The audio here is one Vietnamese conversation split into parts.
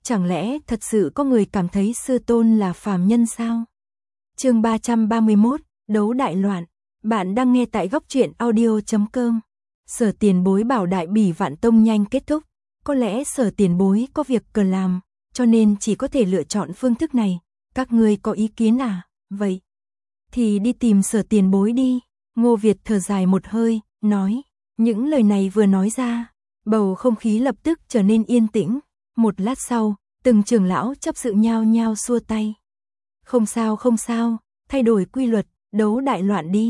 Chẳng lẽ thật sự có người cảm thấy sư tôn là phàm nhân sao? Chương 331, đấu đại loạn. Bạn đang nghe tại góc truyện audio.com. Sở Tiền Bối bảo Đại Bỉ Vạn Tông nhanh kết thúc, có lẽ Sở Tiền Bối có việc cần làm, cho nên chỉ có thể lựa chọn phương thức này. Các ngươi có ý kiến à? Vậy thì đi tìm Sở Tiền Bối đi. Ngô Việt thở dài một hơi, nói. Những lời này vừa nói ra, bầu không khí lập tức trở nên yên tĩnh. Một lát sau, từng trưởng lão chấp sự nhao nhao xua tay. Không sao, thay đổi quy luật, đấu đại loạn đi.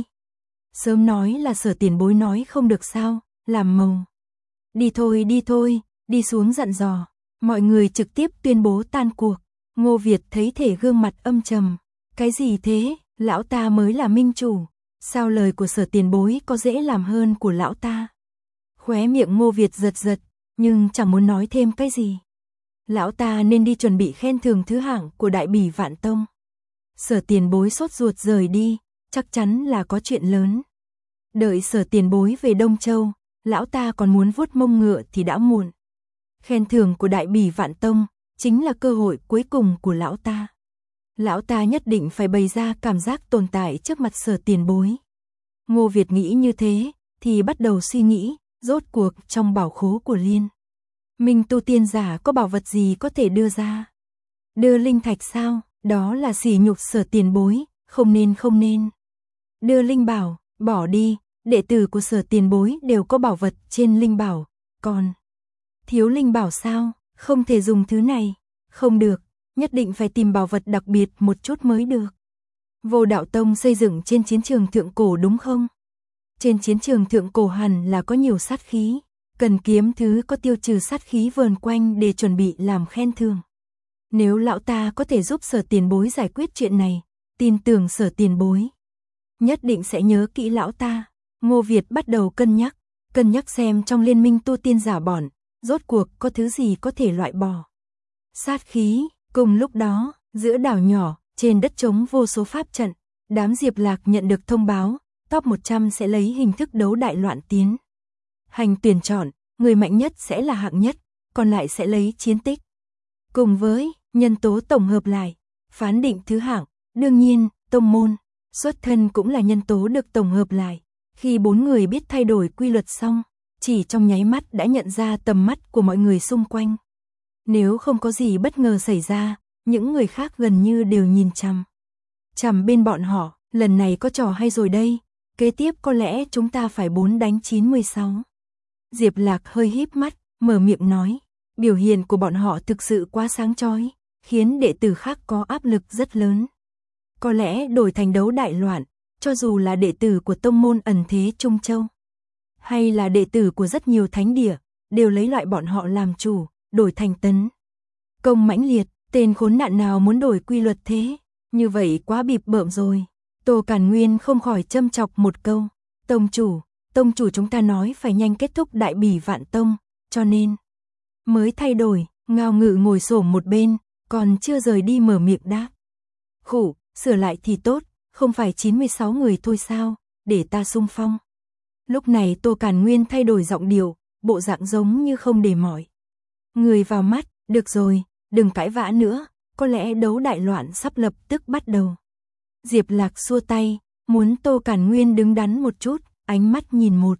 Sớm nói là Sở Tiền Bối nói không được sao, làm màu. Đi thôi, đi xuống dặn dò. Mọi người trực tiếp tuyên bố tan cuộc. Ngô Việt thấy thể gương mặt âm trầm. Cái gì thế, lão ta mới là minh chủ. Sao lời của Sở Tiền Bối có dễ làm hơn của lão ta? Khóe miệng Ngô Việt giật, nhưng chẳng muốn nói thêm cái gì. Lão ta nên đi chuẩn bị khen thưởng thứ hạng của Đại Bỉ Vạn Tông. Sở Tiền Bối sốt ruột rời đi, chắc chắn là có chuyện lớn. Đợi Sở Tiền Bối về Đông Châu, lão ta còn muốn vuốt mông ngựa thì đã muộn. Khen thưởng của Đại Bỉ Vạn Tông chính là cơ hội cuối cùng của lão ta. Lão ta nhất định phải bày ra cảm giác tồn tại trước mặt Sở Tiền Bối. Ngô Việt nghĩ như thế, thì bắt đầu suy nghĩ, rốt cuộc trong bảo khố của Liên Minh tu tiên giả có bảo vật gì có thể đưa ra? Đưa linh thạch sao? Đó là sỉ nhục Sở Tiền Bối, không nên. Đưa linh bảo, bỏ đi, đệ tử của Sở Tiền Bối đều có bảo vật trên linh bảo, còn thiếu linh bảo sao? Không thể dùng thứ này, không được, nhất định phải tìm bảo vật đặc biệt một chút mới được. Vô Đạo Tông xây dựng trên chiến trường thượng cổ đúng không? Trên chiến trường thượng cổ hẳn là có nhiều sát khí, cần kiếm thứ có tiêu trừ sát khí vờn quanh để chuẩn bị làm khen thưởng. Nếu lão ta có thể giúp Sở Tiền Bối giải quyết chuyện này, tin tưởng Sở Tiền Bối nhất định sẽ nhớ kỹ lão ta. Ngô Việt bắt đầu cân nhắc xem trong liên minh tu tiên giả bọn, rốt cuộc có thứ gì có thể loại bỏ sát khí. Cùng lúc đó, giữa đảo nhỏ, trên đất trống vô số pháp trận, đám Diệp Lạc nhận được thông báo, top 100 sẽ lấy hình thức đấu đại loạn tiến hành tuyển chọn, người mạnh nhất sẽ là hạng nhất, còn lại sẽ lấy chiến tích cùng với nhân tố tổng hợp lại, phán định thứ hạng. Đương nhiên, tông môn xuất thân cũng là nhân tố được tổng hợp lại. Khi 4 người biết thay đổi quy luật xong, chỉ trong nháy mắt đã nhận ra tầm mắt của mọi người xung quanh. Nếu không có gì bất ngờ xảy ra, những người khác gần như đều nhìn chằm bên bọn họ. Lần này có trò hay rồi đây, kế tiếp có lẽ chúng ta phải 4 đánh 96. Diệp Lạc hơi híp mắt, mở miệng nói, biểu hiện của bọn họ thực sự quá sáng chói, khiến đệ tử khác có áp lực rất lớn. Có lẽ đổi thành đấu đại loạn, cho dù là đệ tử của tông môn ẩn thế Trung Châu, hay là đệ tử của rất nhiều thánh địa, đều lấy loại bọn họ làm chủ, đổi thành tấn công mãnh liệt. Tên khốn nạn nào muốn đổi quy luật thế? Như vậy quá bịp bợm rồi. Tô Càn Nguyên không khỏi châm chọc một câu. Tông chủ chúng ta nói phải nhanh kết thúc Đại Bỉ Vạn Tông, cho nên mới thay đổi. Ngao Ngự ngồi xổm một bên, còn chưa rời đi mở miệng đáp. Khủ, sửa lại thì tốt, không phải 96 người thôi sao, để ta xung phong. Lúc này Tô Càn Nguyên thay đổi giọng điệu, bộ dạng giống như không để mỏi người vào mắt. Được rồi, đừng cãi vã nữa, có lẽ đấu đại loạn sắp lập tức bắt đầu. Diệp Lạc xua tay, muốn Tô Càn Nguyên đứng đắn một chút, ánh mắt nhìn một.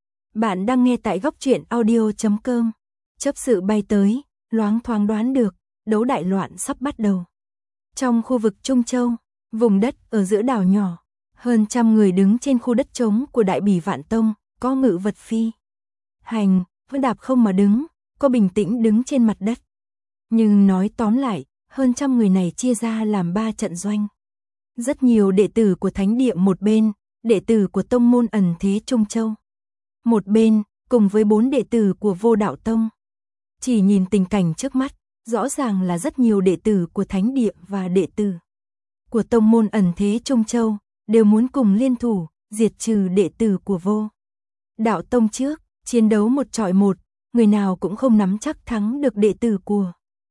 Bạn đang nghe tại góc truyện audio.com. Chấp sự bay tới, loáng thoáng đoán được, đấu đại loạn sắp bắt đầu. Trong khu vực Trung Châu, vùng đất ở giữa đảo nhỏ, hơn 100 người đứng trên khu đất trống của Đại Bỉ Vạn Tông, có ngự vật phi hành, vẫn đạp không mà đứng, có bình tĩnh đứng trên mặt đất. Nhưng nói tóm lại, hơn 100 người này chia ra làm 3 trận doanh. Rất nhiều đệ tử của thánh địa một bên, đệ tử của tông môn ẩn thế Trung Châu một bên, cùng với 4 đệ tử của Vô Đạo Tông. Chỉ nhìn tình cảnh trước mắt, rõ ràng là rất nhiều đệ tử của thánh địa và đệ tử của tông môn ẩn thế Trung Châu đều muốn cùng liên thủ, diệt trừ đệ tử của Vô Đạo Tông trước, chiến đấu một chọi một, người nào cũng không nắm chắc thắng được đệ tử của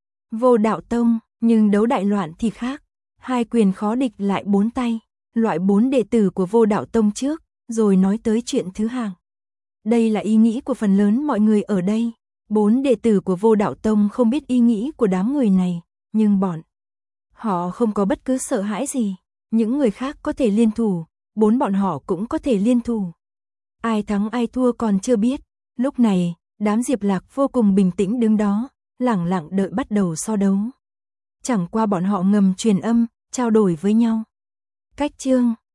Vô Đạo Tông, nhưng đấu đại loạn thì khác, 2 quyền khó địch lại 4 tay, loại 4 đệ tử của Vô Đạo Tông trước, rồi nói tới chuyện thứ hạng. Đây là ý nghĩ của phần lớn mọi người ở đây. 4 đệ tử của Vô Đạo Tông không biết ý nghĩ của đám người này, nhưng bọn họ không có bất cứ sợ hãi gì. Những người khác có thể liên thủ, 4 bọn họ cũng có thể liên thủ. Ai thắng ai thua còn chưa biết. Lúc này, đám Diệp Lạc vô cùng bình tĩnh đứng đó, lẳng lặng đợi bắt đầu so đấu. Chẳng qua bọn họ ngầm truyền âm, trao đổi với nhau. Cách chương